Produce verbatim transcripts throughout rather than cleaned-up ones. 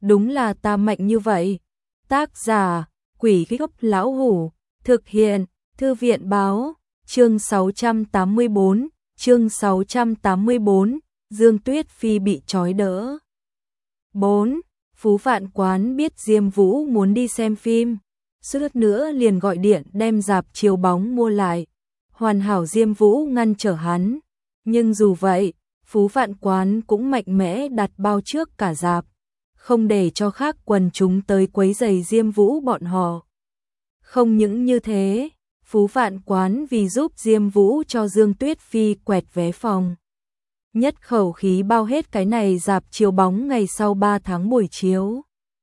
đúng là ta mạnh như vậy. Tác giả, Quỷ Gốc Lão Hủ, thực hiện, Thư viện Báo, chương sáu trăm tám mươi bốn, chương sáu trăm tám mươi bốn, Dương Tuyết Phi bị trói đỡ. bốn. Phú Vạn Quán biết Diêm Vũ muốn đi xem phim, suýt nữa liền gọi điện đem rạp chiếu bóng mua lại. Hoàn hảo Diêm Vũ ngăn trở hắn, nhưng dù vậy, Phú Vạn Quán cũng mạnh mẽ đặt bao trước cả rạp, không để cho khác quần chúng tới quấy rầy Diêm Vũ bọn họ. Không những như thế, Phú Vạn Quán vì giúp Diêm Vũ cho Dương Tuyết Phi quẹt vé phòng, nhất khẩu khí bao hết cái này rạp chiếu bóng ngày sau ba tháng buổi chiếu.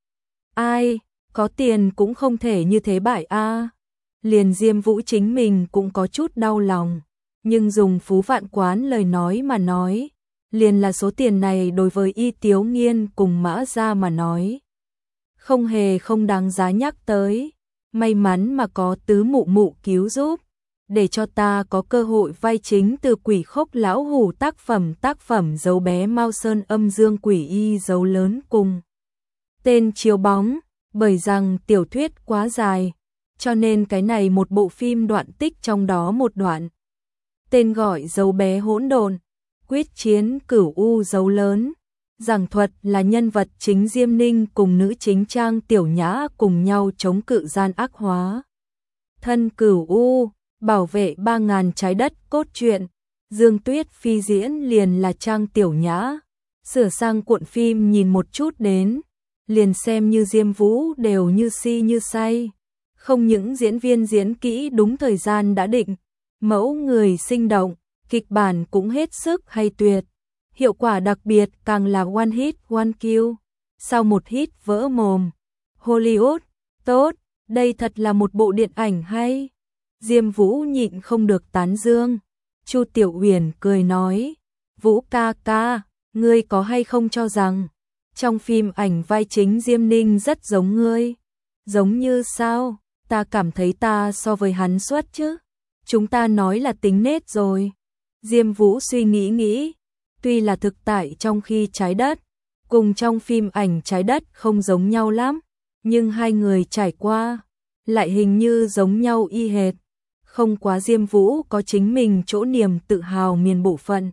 Ai, có tiền cũng không thể như thế bại a. Liền Diêm Vũ chính mình cũng có chút đau lòng, nhưng dùng Phú Vạn Quán lời nói mà nói, liền là số tiền này đối với Y Tiếu Nghiên cùng Mã Gia mà nói, không hề không đáng giá nhắc tới. May mắn mà có tứ mụ mụ cứu giúp, để cho ta có cơ hội vay chính từ Quỷ Khốc Lão Hủ tác phẩm tác phẩm dấu bé Mao Sơn âm dương quỷ y dấu lớn cùng tên chiếu bóng, bởi rằng tiểu thuyết quá dài, cho nên cái này một bộ phim đoạn tích trong đó một đoạn. Tên gọi dấu bé hỗn độn, quyết chiến cửu u dấu lớn, giảng thuật là nhân vật chính Diêm Ninh cùng nữ chính Trang Tiểu Nhã cùng nhau chống cự gian ác hóa thân cửu u, bảo vệ ba ngàn trái đất cốt truyện. Dương Tuyết Phi diễn liền là Trang Tiểu Nhã, sửa sang cuộn phim nhìn một chút đến, liền xem như Diêm Vũ đều như si như say. Không những diễn viên diễn kỹ đúng thời gian đã định, mẫu người sinh động, kịch bản cũng hết sức hay tuyệt. Hiệu quả đặc biệt càng là one hit one kill, sau một hit vỡ mồm. Hollywood, tốt, đây thật là một bộ điện ảnh hay. Diêm Vũ nhịn không được tán dương. Chu Tiểu Uyển cười nói, Vũ ca ca, ngươi có hay không cho rằng trong phim ảnh vai chính Diêm Ninh rất giống ngươi? Giống như sao? Ta cảm thấy ta so với hắn xuất chứ. Chúng ta nói là tính nết rồi. Diêm Vũ suy nghĩ nghĩ, tuy là thực tại trong khi trái đất, cùng trong phim ảnh trái đất không giống nhau lắm, nhưng hai người trải qua, lại hình như giống nhau y hệt. Không quá Diêm Vũ có chính mình chỗ niềm tự hào miền bộ phận.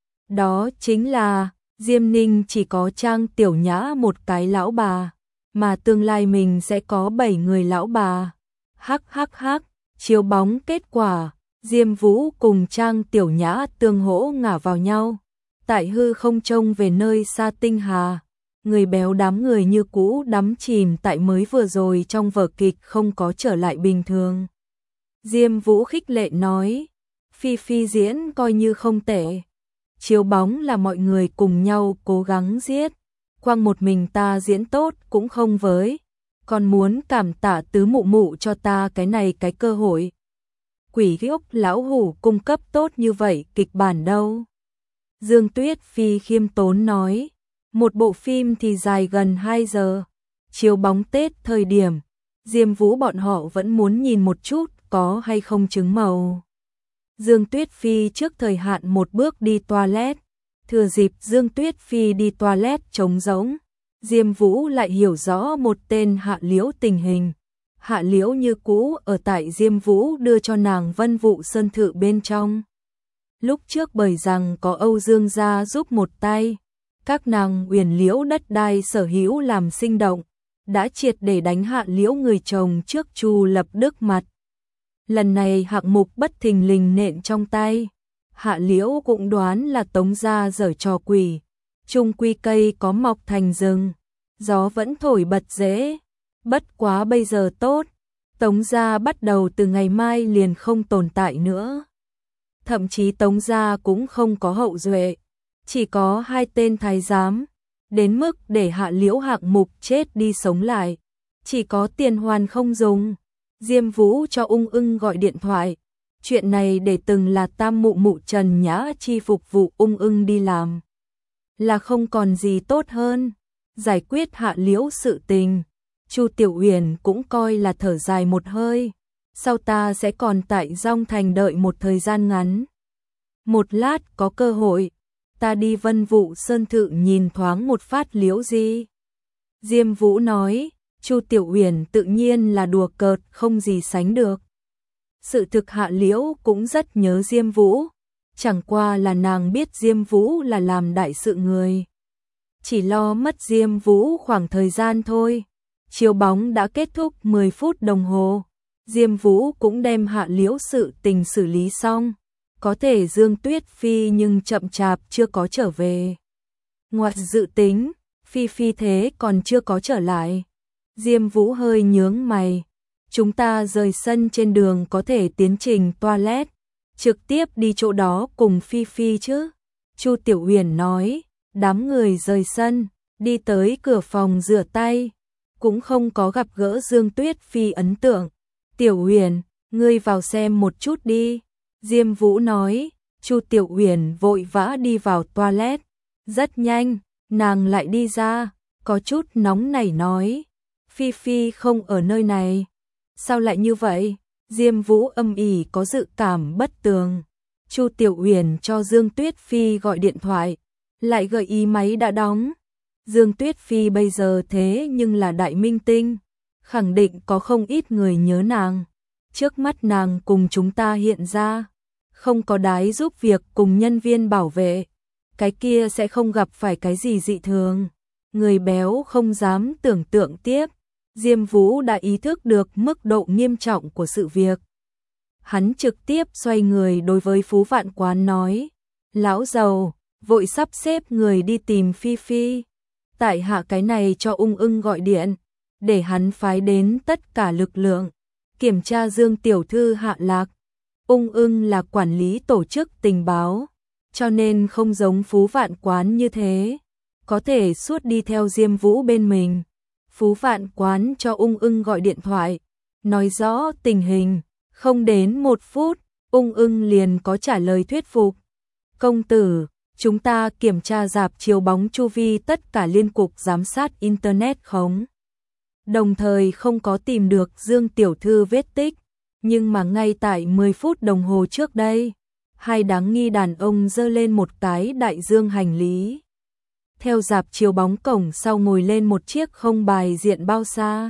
Đó chính là, Diêm Ninh chỉ có Trang Tiểu Nhã một cái lão bà, mà tương lai mình sẽ có bảy người lão bà. Hắc hắc hắc, chiếu bóng kết quả, Diêm Vũ cùng Trang Tiểu Nhã tương hỗ ngả vào nhau. Tại hư không trông về nơi xa tinh hà, người béo đám người như cũ đắm chìm tại mới vừa rồi trong vở kịch không có trở lại bình thường. Diêm Vũ khích lệ nói, Phi Phi diễn coi như không tệ. Chiếu bóng là mọi người cùng nhau cố gắng giết, quang một mình ta diễn tốt cũng không với, còn muốn cảm tạ tứ mụ mụ cho ta cái này cái cơ hội. Quỷ Gốc Lão Hủ cung cấp tốt như vậy kịch bản đâu. Dương Tuyết Phi khiêm tốn nói, một bộ phim thì dài gần hai giờ, chiếu bóng Tết thời điểm, Diêm Vũ bọn họ vẫn muốn nhìn một chút có hay không trứng màu. Dương Tuyết Phi trước thời hạn một bước đi toilet, thừa dịp Dương Tuyết Phi đi toilet trống rỗng, Diêm Vũ lại hiểu rõ một tên Hạ Liễu tình hình. Hạ Liễu như cũ ở tại Diêm Vũ đưa cho nàng Vân Vụ Sơn Thự bên trong. Lúc trước bởi rằng có Âu Dương gia giúp một tay, các nàng Uyển Liễu đất đai sở hữu làm sinh động, đã triệt để đánh Hạ Liễu người chồng trước Chu Lập Đức mặt. Lần này hạng mục bất thình lình nện trong tay, Hạ Liễu cũng đoán là Tống gia giở trò quỷ, chung quy cây có mọc thành rừng, gió vẫn thổi bật dễ. Bất quá bây giờ tốt, Tống gia bắt đầu từ ngày mai liền không tồn tại nữa. Thậm chí Tống gia cũng không có hậu duệ, chỉ có hai tên thái giám, đến mức để Hạ Liễu hạng mục chết đi sống lại, chỉ có tiền hoàn không dùng. Diêm Vũ cho Ung Ưng gọi điện thoại, chuyện này để từng là tam mụ mụ Trần Nhã Chi phục vụ Ung Ưng đi làm, là không còn gì tốt hơn, giải quyết Hạ Liễu sự tình. Chu Tiểu Uyển cũng coi là thở dài một hơi, sau ta sẽ còn tại Dong Thành đợi một thời gian ngắn. Một lát có cơ hội, ta đi Vân Vụ Sơn Thự nhìn thoáng một phát Liễu Di. Diêm Vũ nói, Chu Tiểu Uyển tự nhiên là đùa cợt không gì sánh được. Sự thực Hạ Liễu cũng rất nhớ Diêm Vũ, chẳng qua là nàng biết Diêm Vũ là làm đại sự người. Chỉ lo mất Diêm Vũ khoảng thời gian thôi. Chiếu bóng đã kết thúc mười phút đồng hồ. Diêm Vũ cũng đem Hạ Liễu sự tình xử lý xong. Có thể Dương Tuyết Phi nhưng chậm chạp chưa có trở về. Ngoại dự tính, Phi Phi thế còn chưa có trở lại. Diêm Vũ hơi nhướng mày. Chúng ta rời sân trên đường có thể tiến trình toilet, trực tiếp đi chỗ đó cùng Phi Phi chứ. Chu Tiểu Uyển nói, đám người rời sân, đi tới cửa phòng rửa tay, cũng không có gặp gỡ Dương Tuyết Phi ấn tượng. Tiểu Uyển, ngươi vào xem một chút đi. Diêm Vũ nói, Chu Tiểu Uyển vội vã đi vào toilet. Rất nhanh, nàng lại đi ra, có chút nóng nảy nói, Phi Phi không ở nơi này. Sao lại như vậy? Diêm Vũ âm ỉ có dự cảm bất tường. Chu Tiểu Uyển cho Dương Tuyết Phi gọi điện thoại, lại gợi ý máy đã đóng. Dương Tuyết Phi bây giờ thế nhưng là đại minh tinh, khẳng định có không ít người nhớ nàng. Trước mắt nàng cùng chúng ta hiện ra, không có đái giúp việc cùng nhân viên bảo vệ, cái kia sẽ không gặp phải cái gì dị thường. Người béo không dám tưởng tượng tiếp. Diêm Vũ đã ý thức được mức độ nghiêm trọng của sự việc. Hắn trực tiếp xoay người đối với Phú Vạn Quán nói, lão giàu, vội sắp xếp người đi tìm Phi Phi. Tại hạ cái này cho Ung Ưng gọi điện, để hắn phái đến tất cả lực lượng, kiểm tra Dương Tiểu Thư hạ lạc. Ung Ưng là quản lý tổ chức tình báo, cho nên không giống Phú Vạn Quán như thế, có thể suốt đi theo Diêm Vũ bên mình. Phú Vạn Quán cho Ung Ưng gọi điện thoại, nói rõ tình hình, không đến một phút, Ung Ưng liền có trả lời thuyết phục. Công tử, chúng ta kiểm tra rạp chiếu bóng chu vi tất cả liên cục giám sát Internet khống. Đồng thời không có tìm được Dương Tiểu Thư vết tích, nhưng mà ngay tại mười phút đồng hồ trước đây, hai đáng nghi đàn ông giơ lên một cái đại dương hành lý. Theo rạp chiếu bóng cổng sau ngồi lên một chiếc không bài diện bao xa.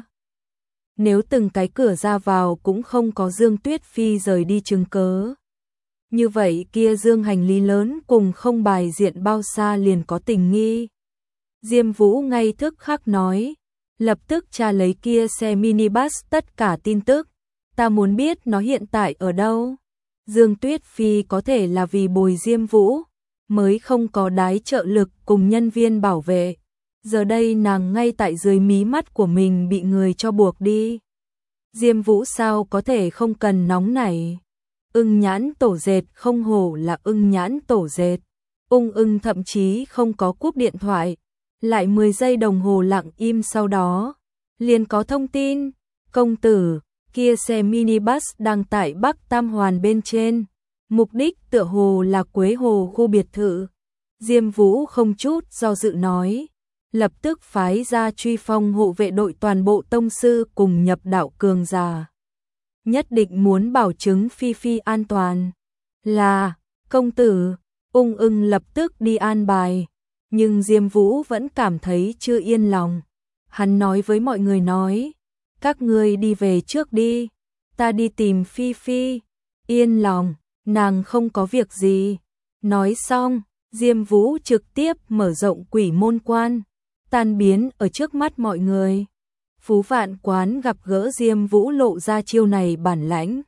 Nếu từng cái cửa ra vào cũng không có Dương Tuyết Phi rời đi chứng cớ, như vậy kia dương hành lý lớn cùng không bài diện bao xa liền có tình nghi. Diêm Vũ ngay thức khắc nói, lập tức tra lấy kia xe minibus tất cả tin tức, ta muốn biết nó hiện tại ở đâu. Dương Tuyết Phi có thể là vì bồi Diêm Vũ, mới không có đái trợ lực cùng nhân viên bảo vệ. Giờ đây nàng ngay tại dưới mí mắt của mình bị người cho buộc đi. Diêm Vũ sao có thể không cần nóng nảy. Ưng nhãn tổ dệt không hổ là ưng nhãn tổ dệt. Ung Ưng thậm chí không có cúp điện thoại. Lại mười giây đồng hồ lặng im sau đó. Liền có thông tin. Công tử, kia xe minibus đang tại Bắc Tam Hoàn bên trên. Mục đích tựa hồ là Quế Hồ khu biệt thự. Diêm Vũ không chút do dự nói. Lập tức phái ra truy phong hộ vệ đội toàn bộ tông sư cùng nhập đạo cường giả. Nhất định muốn bảo chứng Phi Phi an toàn. Là, công tử, Ung Ưng lập tức đi an bài. Nhưng Diêm Vũ vẫn cảm thấy chưa yên lòng. Hắn nói với mọi người nói, các ngươi đi về trước đi, ta đi tìm Phi Phi. Yên lòng, nàng không có việc gì. Nói xong, Diêm Vũ trực tiếp mở rộng quỷ môn quan, tan biến ở trước mắt mọi người. Phú Vạn Quán gặp gỡ Diêm Vũ lộ ra chiêu này bản lãnh.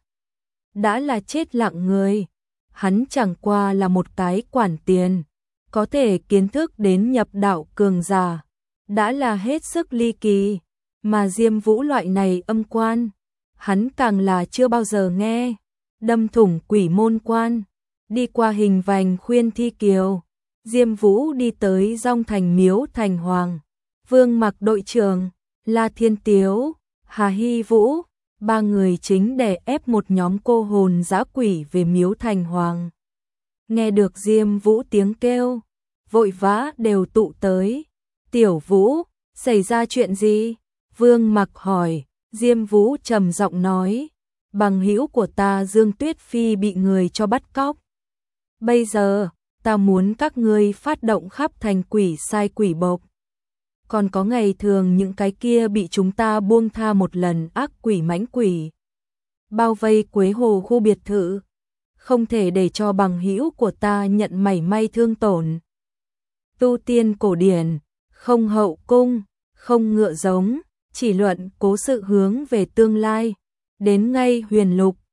Đã là chết lặng người. Hắn chẳng qua là một cái quản tiền, có thể kiến thức đến nhập đạo cường giả. Đã là hết sức ly kỳ. Mà Diêm Vũ loại này âm quan, hắn càng là chưa bao giờ nghe. Đâm thủng quỷ môn quan, đi qua hình vành khuyên thi kiều. Diêm Vũ đi tới Dong Thành miếu Thành Hoàng. Vương Mặc đội trưởng, La Thiên Tiếu, Hà Hy Vũ, ba người chính đè ép một nhóm cô hồn dã quỷ về miếu Thành Hoàng. Nghe được Diêm Vũ tiếng kêu, vội vã đều tụ tới. Tiểu Vũ, xảy ra chuyện gì? Vương Mặc hỏi. Diêm Vũ trầm giọng nói, bằng hữu của ta Dương Tuyết Phi bị người cho bắt cóc. Bây giờ, ta muốn các ngươi phát động khắp thành quỷ sai quỷ bộc. còn có ngày thường những cái kia bị chúng ta buông tha một lần ác quỷ mãnh quỷ. Bao vây Quế Hồ khu biệt thự, không thể để cho bằng hữu của ta nhận mảy may thương tổn. Tu tiên cổ điển, không hậu cung, không ngựa giống, chỉ luận cố sự hướng về tương lai. Đến ngay Huyền Lục,